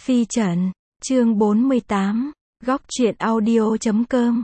Phi Trần, chương 48, góc truyện audio.com.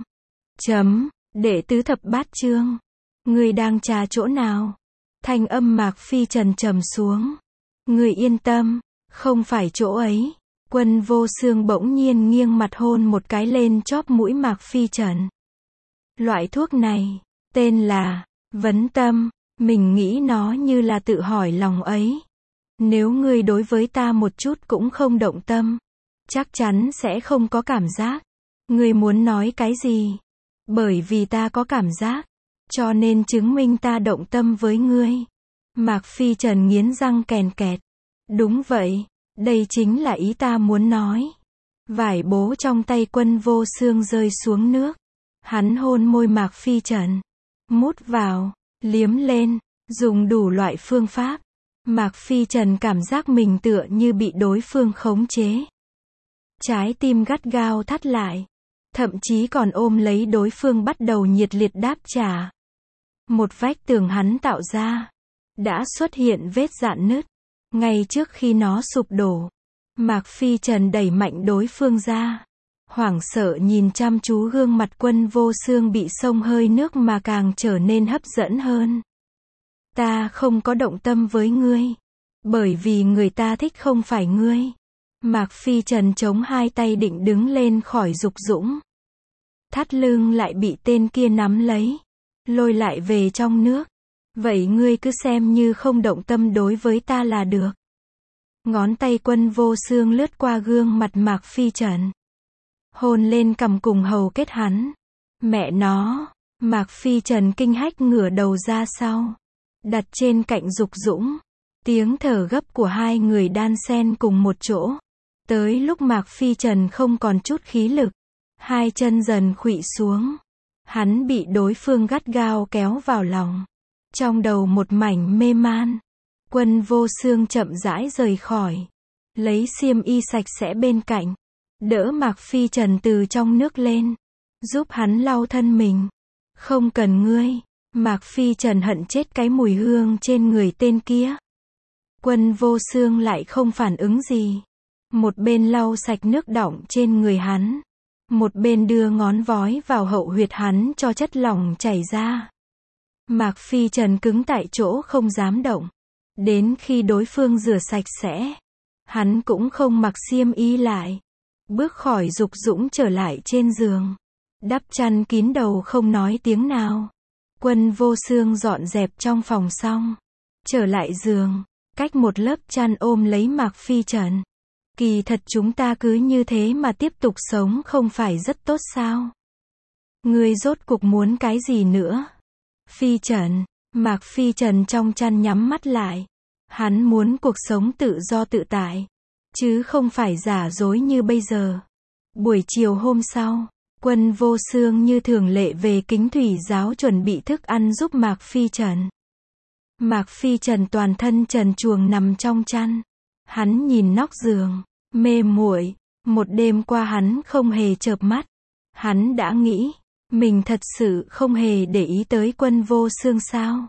Đệ tứ thập bát chương. Người đang trà chỗ nào? Thanh âm Mạc Phi Trần trầm xuống. Người yên tâm, không phải chỗ ấy. Quân Vô Xương bỗng nhiên nghiêng mặt hôn một cái lên chóp mũi Mạc Phi Trần. Loại thuốc này, tên là vấn tâm, mình nghĩ nó như là tự hỏi lòng ấy. Nếu ngươi đối với ta một chút cũng không động tâm, chắc chắn sẽ không có cảm giác. Ngươi muốn nói cái gì? Bởi vì ta có cảm giác, cho nên chứng minh ta động tâm với ngươi. Mạc Phi Trần nghiến răng kèn kẹt. Đúng vậy, đây chính là ý ta muốn nói. Vải bố trong tay Quân Vô Xương rơi xuống nước. Hắn hôn môi Mạc Phi Trần. Mút vào, liếm lên, dùng đủ loại phương pháp. Mạc Phi Trần cảm giác mình tựa như bị đối phương khống chế. Trái tim gắt gao thắt lại. Thậm chí còn ôm lấy đối phương bắt đầu nhiệt liệt đáp trả. Một vách tường hắn tạo ra, đã xuất hiện vết rạn nứt. Ngay trước khi nó sụp đổ, Mạc Phi Trần đẩy mạnh đối phương ra. Hoảng sợ nhìn chăm chú gương mặt Quân Vô Xương bị xông hơi nước mà càng trở nên hấp dẫn hơn. Ta không có động tâm với ngươi. Bởi vì người ta thích không phải ngươi. Mạc Phi Trần chống hai tay định đứng lên khỏi dục dũng. Thắt lưng lại bị tên kia nắm lấy. Lôi lại về trong nước. Vậy ngươi cứ xem như không động tâm đối với ta là được. Ngón tay Quân Vô Xương lướt qua gương mặt Mạc Phi Trần. Hôn lên cằm cùng hầu kết hắn. Mẹ nó, Mạc Phi Trần kinh hách ngửa đầu ra sau. Đặt trên cạnh dục dũng. Tiếng thở gấp của hai người đan xen cùng một chỗ. Tới lúc Mạc Phi Trần không còn chút khí lực. Hai chân dần khuỵu xuống. Hắn bị đối phương gắt gao kéo vào lòng. Trong đầu một mảnh mê man. Quân Vô Xương chậm rãi rời khỏi. Lấy xiêm y sạch sẽ bên cạnh. Đỡ Mạc Phi Trần từ trong nước lên. Giúp hắn lau thân mình. Không cần ngươi. Mạc Phi Trần hận chết cái mùi hương trên người tên kia. Quân Vô Xương lại không phản ứng gì. Một bên lau sạch nước đọng trên người hắn. Một bên đưa ngón vói vào hậu huyệt hắn cho chất lỏng chảy ra. Mạc Phi Trần cứng tại chỗ không dám động. Đến khi đối phương rửa sạch sẽ, hắn cũng không mặc xiêm y lại. Bước khỏi dục dũng trở lại trên giường. Đắp chăn kín đầu không nói tiếng nào. Quân Vô Xương dọn dẹp trong phòng xong. Trở lại giường, cách một lớp chăn ôm lấy Mạc Phi Trần. Kỳ thật chúng ta cứ như thế mà tiếp tục sống không phải rất tốt sao? Ngươi rốt cuộc muốn cái gì nữa? Phi Trần, Mạc Phi Trần trong chăn nhắm mắt lại. Hắn muốn cuộc sống tự do tự tại, chứ không phải giả dối như bây giờ. Buổi chiều hôm sau, Quân Vô Xương như thường lệ về Kính Thủy giáo chuẩn bị thức ăn giúp Mạc Phi Trần. Mạc Phi Trần toàn thân trần truồng nằm trong chăn. Hắn nhìn nóc giường, mê muội. Một đêm qua hắn không hề chợp mắt. Hắn đã nghĩ, mình thật sự không hề để ý tới Quân Vô Xương sao?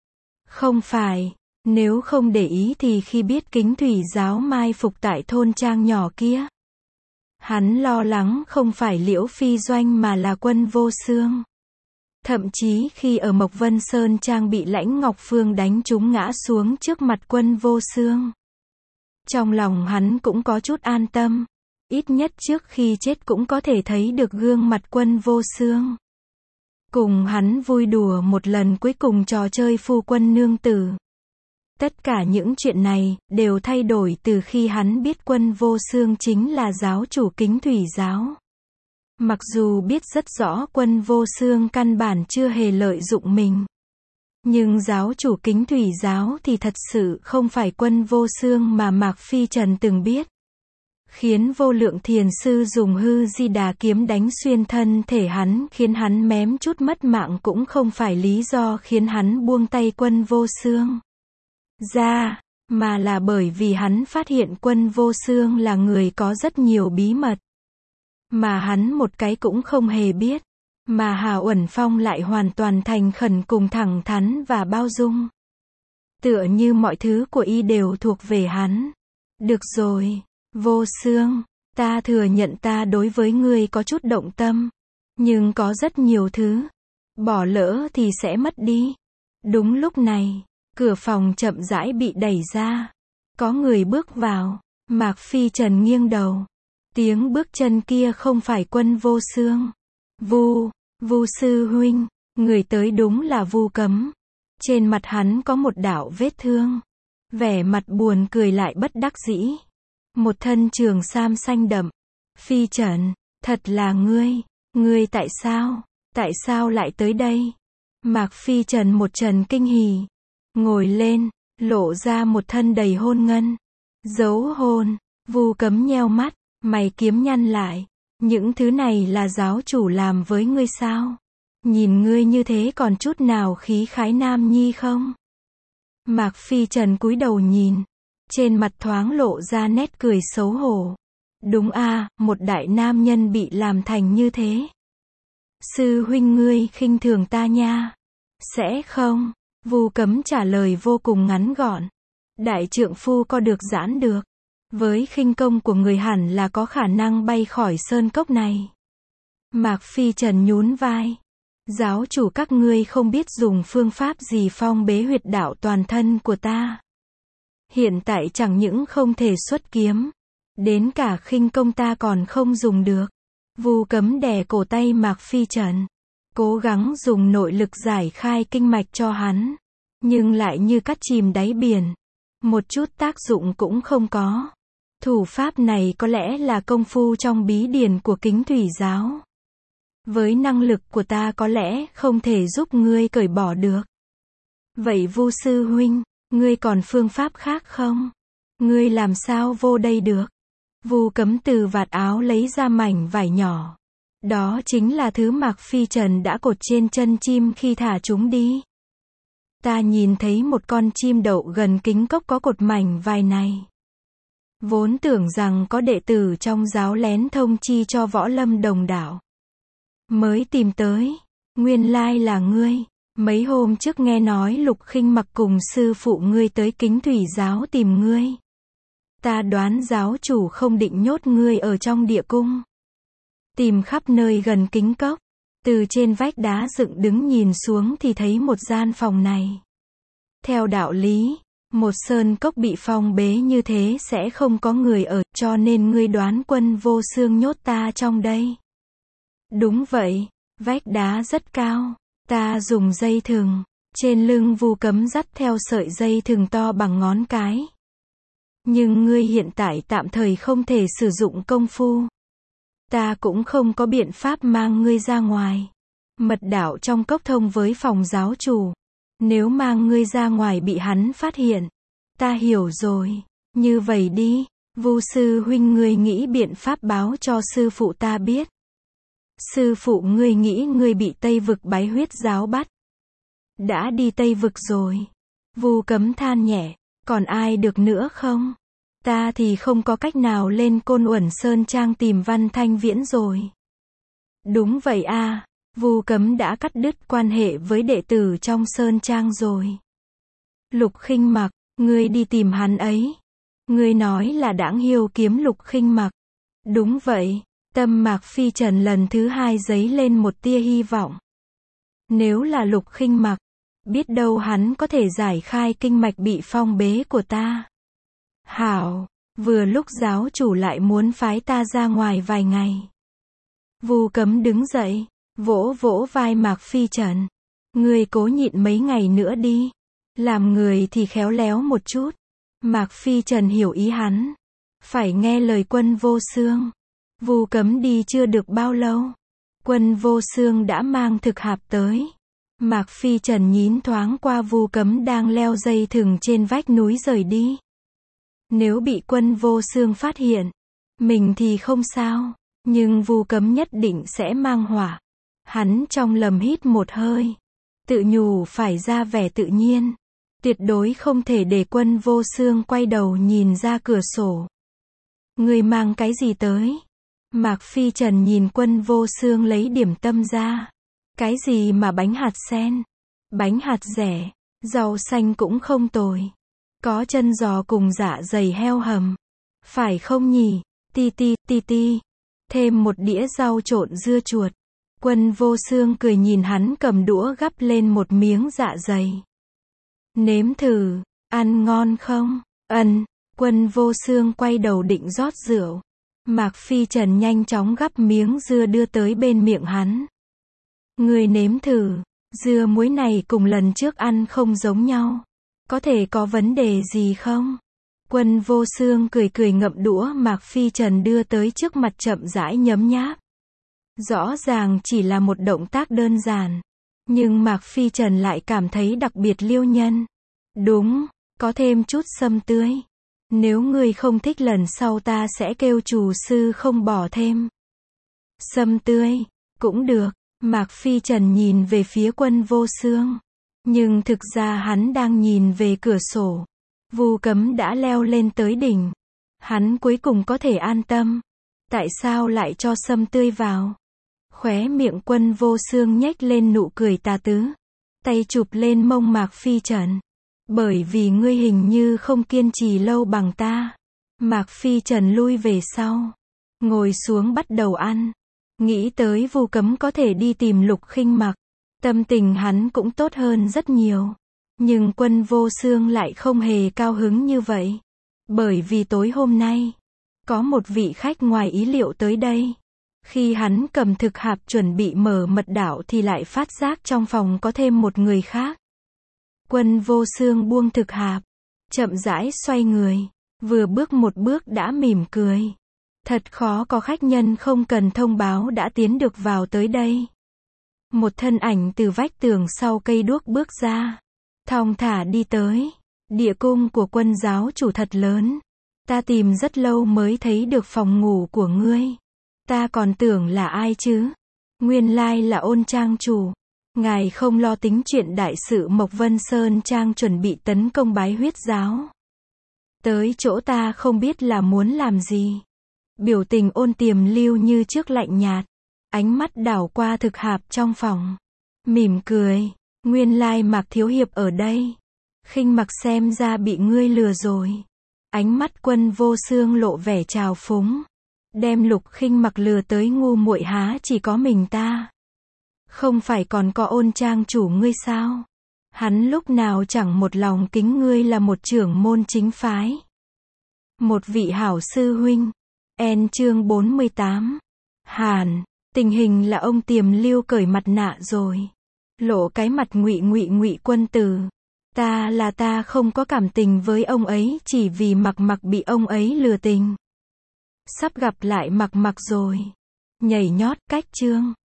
Không phải, nếu không để ý thì khi biết Kính Thủy giáo mai phục tại thôn trang nhỏ kia. Hắn lo lắng không phải Liễu Phi Doanh mà là Quân Vô Xương. Thậm chí khi ở Mộc Vân Sơn Trang bị Lãnh Ngọc Phương đánh trúng ngã xuống trước mặt Quân Vô Xương. Trong lòng hắn cũng có chút an tâm. Ít nhất trước khi chết cũng có thể thấy được gương mặt Quân Vô Xương. Cùng hắn vui đùa một lần cuối cùng trò chơi phu quân nương tử. Tất cả những chuyện này đều thay đổi từ khi hắn biết Quân Vô Xương chính là giáo chủ Kính Thủy giáo. Mặc dù biết rất rõ Quân Vô Xương căn bản chưa hề lợi dụng mình. Nhưng giáo chủ Kính Thủy giáo thì thật sự không phải Quân Vô Xương mà Mạc Phi Trần từng biết. Khiến Vô Lượng Thiền Sư dùng Hư Di Đà kiếm đánh xuyên thân thể hắn khiến hắn mém chút mất mạng cũng không phải lý do khiến hắn buông tay Quân Vô Xương ra, mà là bởi vì hắn phát hiện Quân Vô Xương là người có rất nhiều bí mật. Mà hắn một cái cũng không hề biết. Mà Hà Uẩn Phong lại hoàn toàn thành khẩn cùng thẳng thắn và bao dung. Tựa như mọi thứ của y đều thuộc về hắn. Được rồi, Vô Xương, ta thừa nhận ta đối với ngươi có chút động tâm. Nhưng có rất nhiều thứ. Bỏ lỡ thì sẽ mất đi. Đúng lúc này, cửa phòng chậm rãi bị đẩy ra. Có người bước vào. Mạc Phi Trần nghiêng đầu. Tiếng bước chân kia không phải Quân Vô Xương. Vu sư huynh, người tới đúng là Vu Cấm. Trên mặt hắn có một đạo vết thương. Vẻ mặt buồn cười lại bất đắc dĩ. Một thân trường sam xanh đậm. Phi Trần, thật là ngươi tại sao lại tới đây? Mạc Phi Trần một trần kinh hỉ. Ngồi lên, lộ ra một thân đầy hôn ngân. Dấu hôn, Vu Cấm nheo mắt, mày kiếm nhăn lại. Những thứ này là giáo chủ làm với ngươi sao? Nhìn ngươi như thế còn chút nào khí khái nam nhi không? Mạc Phi Trần cúi đầu nhìn. Trên mặt thoáng lộ ra nét cười xấu hổ. Đúng a, một đại nam nhân bị làm thành như thế. Sư huynh ngươi khinh thường ta nha. Sẽ không. Vu Cấm trả lời vô cùng ngắn gọn. Đại trượng phu có được giãn được. Với khinh công của người hẳn là có khả năng bay khỏi sơn cốc này. Mạc Phi Trần nhún vai. Giáo chủ các ngươi không biết dùng phương pháp gì phong bế huyệt đạo toàn thân của ta. Hiện tại chẳng những không thể xuất kiếm. Đến cả khinh công ta còn không dùng được. Vu Cấm đè cổ tay Mạc Phi Trần. Cố gắng dùng nội lực giải khai kinh mạch cho hắn. Nhưng lại như cắt chìm đáy biển. Một chút tác dụng cũng không có. Thủ pháp này có lẽ là công phu trong bí điển của Kính Thủy giáo. Với năng lực của ta có lẽ không thể giúp ngươi cởi bỏ được. Vậy Vu sư huynh, ngươi còn phương pháp khác không? Ngươi làm sao vô đây được? Vu Cấm từ vạt áo lấy ra mảnh vải nhỏ. Đó chính là thứ Mạc Phi Trần đã cột trên chân chim khi thả chúng đi. Ta nhìn thấy một con chim đậu gần kính cốc có cột mảnh vải này. Vốn tưởng rằng có đệ tử trong giáo lén thông chi cho võ lâm đồng đạo. Mới tìm tới. Nguyên lai là ngươi. Mấy hôm trước nghe nói Lục Khinh Mặc cùng sư phụ ngươi tới Kính Thủy giáo tìm ngươi. Ta đoán giáo chủ không định nhốt ngươi ở trong địa cung. Tìm khắp nơi gần kính cốc. Từ trên vách đá dựng đứng nhìn xuống thì thấy một gian phòng này. Theo đạo lý, một sơn cốc bị phong bế như thế sẽ không có người ở, cho nên ngươi đoán Quân Vô Xương nhốt ta trong đây. Đúng vậy, vách đá rất cao. Ta dùng dây thừng. Trên lưng Vu Cấm dắt theo sợi dây thừng to bằng ngón cái. Nhưng ngươi hiện tại tạm thời không thể sử dụng công phu. Ta cũng không có biện pháp mang ngươi ra ngoài. Mật đạo trong cốc thông với phòng giáo chủ. Nếu mang ngươi ra ngoài bị hắn phát hiện. Ta hiểu rồi. Như vậy đi. Vu sư huynh ngươi nghĩ biện pháp báo cho sư phụ ta biết. Sư phụ ngươi nghĩ ngươi bị Tây Vực Bái Huyết giáo bắt. Đã đi Tây Vực rồi. Vu Cấm than nhẹ. Còn ai được nữa không? Ta thì không có cách nào lên Côn Uẩn Sơn Trang tìm Văn Thanh Viễn rồi. Đúng vậy a, Vu Cấm đã cắt đứt quan hệ với đệ tử trong Sơn Trang rồi. Lục Khinh Mặc, ngươi đi tìm hắn ấy. Ngươi nói là Đãng Hiêu kiếm Lục Khinh Mặc. Đúng vậy. Tâm Mạc Phi Trần lần thứ hai dấy lên một tia hy vọng. Nếu là Lục Khinh Mặc, biết đâu hắn có thể giải khai kinh mạch bị phong bế của ta. Hảo, vừa lúc giáo chủ lại muốn phái ta ra ngoài vài ngày. Vu Cấm đứng dậy, vỗ vỗ vai Mạc Phi Trần. Ngươi cố nhịn mấy ngày nữa đi. Làm người thì khéo léo một chút. Mạc Phi Trần hiểu ý hắn. Phải nghe lời Quân Vô Xương. Vu Cấm đi chưa được bao lâu. Quân Vô Xương đã mang thực hạp tới. Mạc Phi Trần nhín thoáng qua Vu Cấm đang leo dây thừng trên vách núi rời đi. Nếu bị Quân Vô Xương phát hiện, mình thì không sao, nhưng Vu Cấm nhất định sẽ mang họa. Hắn trong lầm hít một hơi, tự nhủ phải ra vẻ tự nhiên, tuyệt đối không thể để Quân Vô Xương quay đầu nhìn ra cửa sổ. Người mang cái gì tới? Mạc Phi Trần nhìn Quân Vô Xương lấy điểm tâm ra. Cái gì mà bánh hạt sen? Bánh hạt rẻ, rau xanh cũng không tồi. Có chân giò cùng dạ dày heo hầm. Phải không nhỉ? Ti ti, ti ti. Thêm một đĩa rau trộn dưa chuột. Quân Vô Xương cười nhìn hắn cầm đũa gắp lên một miếng dạ dày. Nếm thử, ăn ngon không? Ân. Quân Vô Xương quay đầu định rót rượu. Mạc Phi Trần nhanh chóng gắp miếng dưa đưa tới bên miệng hắn. Ngươi nếm thử, dưa muối này cùng lần trước ăn không giống nhau. Có thể có vấn đề gì không? Quân Vô Xương cười cười ngậm đũa Mạc Phi Trần đưa tới trước mặt chậm rãi nhấm nháp. Rõ ràng chỉ là một động tác đơn giản. Nhưng Mạc Phi Trần lại cảm thấy đặc biệt liêu nhân. Đúng, có thêm chút sâm tươi. Nếu ngươi không thích lần sau ta sẽ kêu chủ sư không bỏ thêm. Sâm tươi, cũng được. Mạc Phi Trần nhìn về phía Quân Vô Xương. Nhưng thực ra hắn đang nhìn về cửa sổ. Vu Cấm đã leo lên tới đỉnh. Hắn cuối cùng có thể an tâm. Tại sao lại cho sâm tươi vào? Khóe miệng Quân Vô Xương nhếch lên nụ cười tà tứ. Tay chụp lên mông Mạc Phi Trần. Bởi vì ngươi hình như không kiên trì lâu bằng ta. Mạc Phi Trần lui về sau. Ngồi xuống bắt đầu ăn. Nghĩ tới Vu Cấm có thể đi tìm Lục Khinh Mặc. Tâm tình hắn cũng tốt hơn rất nhiều. Nhưng Quân Vô Xương lại không hề cao hứng như vậy. Bởi vì tối hôm nay, có một vị khách ngoài ý liệu tới đây. Khi hắn cầm thực hạp chuẩn bị mở mật đảo thì lại phát giác trong phòng có thêm một người khác. Quân Vô Xương buông thực hạp, chậm rãi xoay người, vừa bước một bước đã mỉm cười. Thật khó có khách nhân không cần thông báo đã tiến được vào tới đây. Một thân ảnh từ vách tường sau cây đuốc bước ra, thong thả đi tới. Địa cung của Quân giáo chủ thật lớn. Ta tìm rất lâu mới thấy được phòng ngủ của ngươi. Ta còn tưởng là ai chứ? Nguyên lai là Ôn trang chủ. Ngài không lo tính chuyện đại sự Mộc Vân Sơn Trang chuẩn bị tấn công Bái Huyết giáo. Tới chỗ ta không biết là muốn làm gì. Biểu tình Ôn Tiềm Lưu như trước lạnh nhạt. Ánh mắt đảo qua thực hạp trong phòng. Mỉm cười. Nguyên lai Mạc Thiếu Hiệp ở đây. Khinh Mặc xem ra bị ngươi lừa rồi. Ánh mắt Quân Vô Xương lộ vẻ trào phúng. Đem Lục Khinh Mặc lừa tới ngu muội há chỉ có mình ta. Không phải còn có Ôn trang chủ ngươi sao? Hắn lúc nào chẳng một lòng kính ngươi là một trưởng môn chính phái. Một vị hảo sư huynh. Chương 48. Hàn, tình hình là ông Tiềm Lưu cởi mặt nạ rồi. Lộ cái mặt Ngụy Quân Tử. Ta không có cảm tình với ông ấy chỉ vì Mặc bị ông ấy lừa tình. Sắp gặp lại Mặc rồi. Nhảy nhót cách chương.